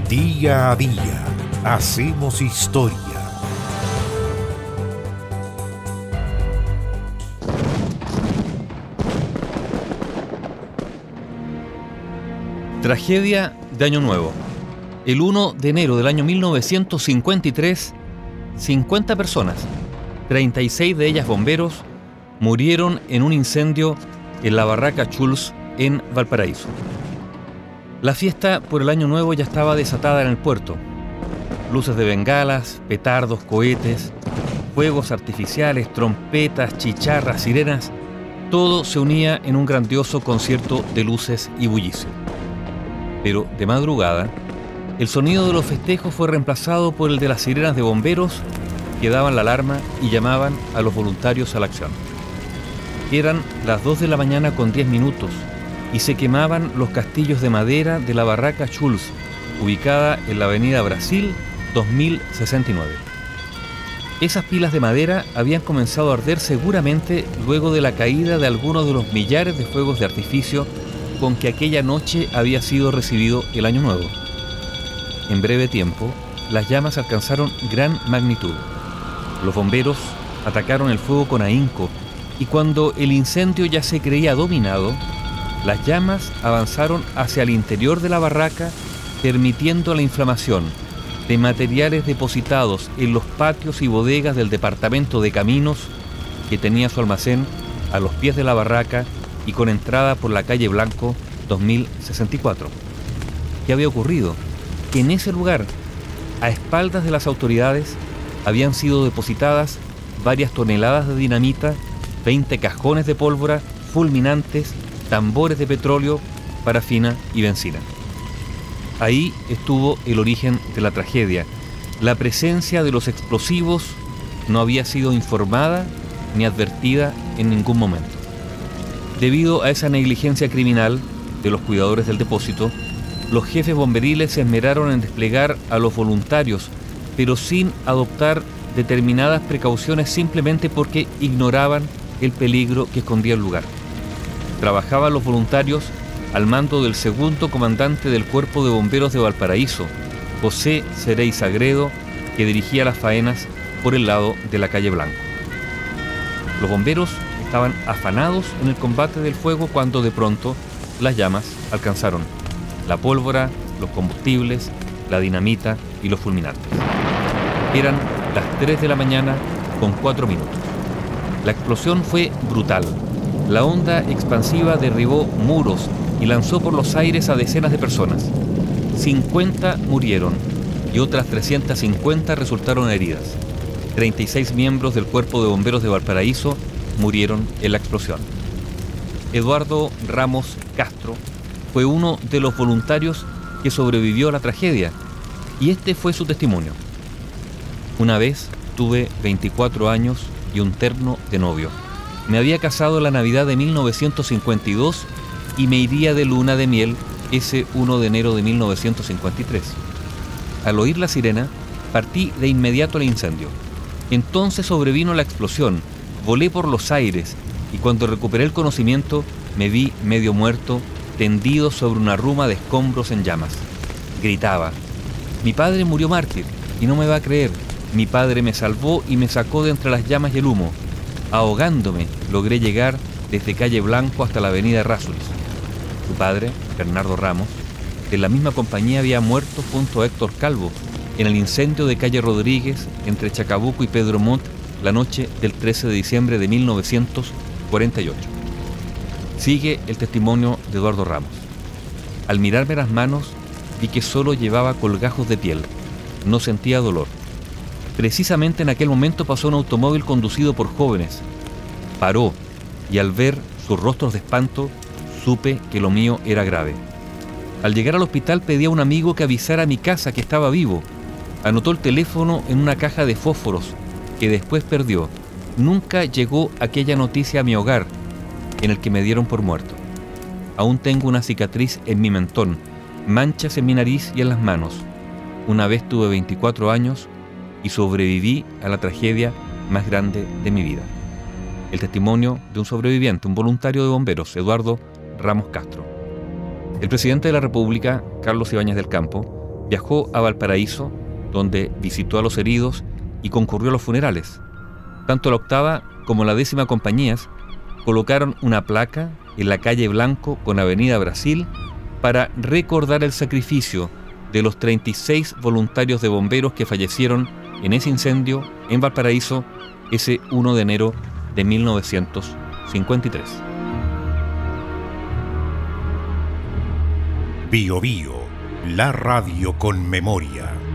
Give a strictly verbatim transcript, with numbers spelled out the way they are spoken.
Día a día hacemos historia. Tragedia de Año Nuevo. El primero de enero del año mil novecientos cincuenta y tres, cincuenta personas, treinta y seis de ellas bomberos, murieron en un incendio en la barraca Schulz en Valparaíso. La fiesta por el Año Nuevo ya estaba desatada en el puerto. Luces de bengalas, petardos, cohetes, fuegos artificiales, trompetas, chicharras, sirenas, todo se unía en un grandioso concierto de luces y bullicio. Pero de madrugada, el sonido de los festejos fue reemplazado por el de las sirenas de bomberos que daban la alarma y llamaban a los voluntarios a la acción. Eran las dos de la mañana con diez minutos y se quemaban los castillos de madera de la barraca Schulz, ubicada en la avenida Brasil dos mil sesenta y nueve. Esas pilas de madera habían comenzado a arder seguramente luego de la caída de algunos de los millares de fuegos de artificio con que aquella noche había sido recibido el Año Nuevo. En breve tiempo, las llamas alcanzaron gran magnitud. Los bomberos atacaron el fuego con ahínco y cuando el incendio ya se creía dominado, las llamas avanzaron hacia el interior de la barraca, permitiendo la inflamación de materiales depositados en los patios y bodegas del departamento de caminos, que tenía su almacén a los pies de la barraca y con entrada por la calle Blanco dos mil sesenta y cuatro. ¿Qué había ocurrido? Que en ese lugar, a espaldas de las autoridades, habían sido depositadas varias toneladas de dinamita, veinte cajones de pólvora, fulminantes, tambores de petróleo, parafina y benzina. Ahí estuvo el origen de la tragedia. La presencia de los explosivos no había sido informada ni advertida en ningún momento. Debido a esa negligencia criminal de los cuidadores del depósito, los jefes bomberiles se esmeraron en desplegar a los voluntarios, pero sin adoptar determinadas precauciones simplemente porque ignoraban el peligro que escondía el lugar. Trabajaban los voluntarios al mando del segundo comandante del Cuerpo de Bomberos de Valparaíso, José Cerey Sagredo, que dirigía las faenas por el lado de la calle Blanco. Los bomberos estaban afanados en el combate del fuego cuando de pronto las llamas alcanzaron la pólvora, los combustibles, la dinamita y los fulminantes. Eran las tres de la mañana con cuatro minutos. La explosión fue brutal. La onda expansiva derribó muros y lanzó por los aires a decenas de personas. cincuenta murieron y otras trescientas cincuenta resultaron heridas. treinta y seis miembros del Cuerpo de Bomberos de Valparaíso murieron en la explosión. Eduardo Ramos Castro fue uno de los voluntarios que sobrevivió a la tragedia y este fue su testimonio. Una vez tuve veinticuatro años y un terno de novio. Me había casado en la Navidad de mil novecientos cincuenta y dos y me iría de luna de miel ese primero de enero de mil novecientos cincuenta y tres. Al oír la sirena, partí de inmediato al incendio. Entonces sobrevino la explosión, volé por los aires y cuando recuperé el conocimiento me vi medio muerto, tendido sobre una ruma de escombros en llamas. Gritaba: mi padre murió mártir y no me va a creer. Mi padre me salvó y me sacó de entre las llamas y el humo. Ahogándome, logré llegar desde calle Blanco hasta la avenida Errázuriz. Su padre, Bernardo Ramos, de la misma compañía había muerto junto a Héctor Calvo en el incendio de calle Rodríguez entre Chacabuco y Pedro Montt la noche del trece de diciembre de mil novecientos cuarenta y ocho. Sigue el testimonio de Eduardo Ramos. Al mirarme las manos, vi que solo llevaba colgajos de piel. No sentía dolor. Precisamente en aquel momento pasó un automóvil conducido por jóvenes. Paró y al ver sus rostros de espanto, supe que lo mío era grave. Al llegar al hospital pedí a un amigo que avisara a mi casa que estaba vivo. Anotó el teléfono en una caja de fósforos que después perdió. Nunca llegó aquella noticia a mi hogar, en el que me dieron por muerto. Aún tengo una cicatriz en mi mentón, manchas en mi nariz y en las manos. Una vez tuve veinticuatro años y sobreviví a la tragedia más grande de mi vida. El testimonio de un sobreviviente, un voluntario de bomberos, Eduardo Ramos Castro. El presidente de la República, Carlos Ibáñez del Campo, viajó a Valparaíso, donde visitó a los heridos y concurrió a los funerales. Tanto la octava como la décima compañías colocaron una placa en la calle Blanco con Avenida Brasil para recordar el sacrificio de los treinta y seis voluntarios de bomberos que fallecieron en ese incendio en Valparaíso ese primero de enero de mil novecientos cincuenta y tres. Bio Bio, la radio con memoria.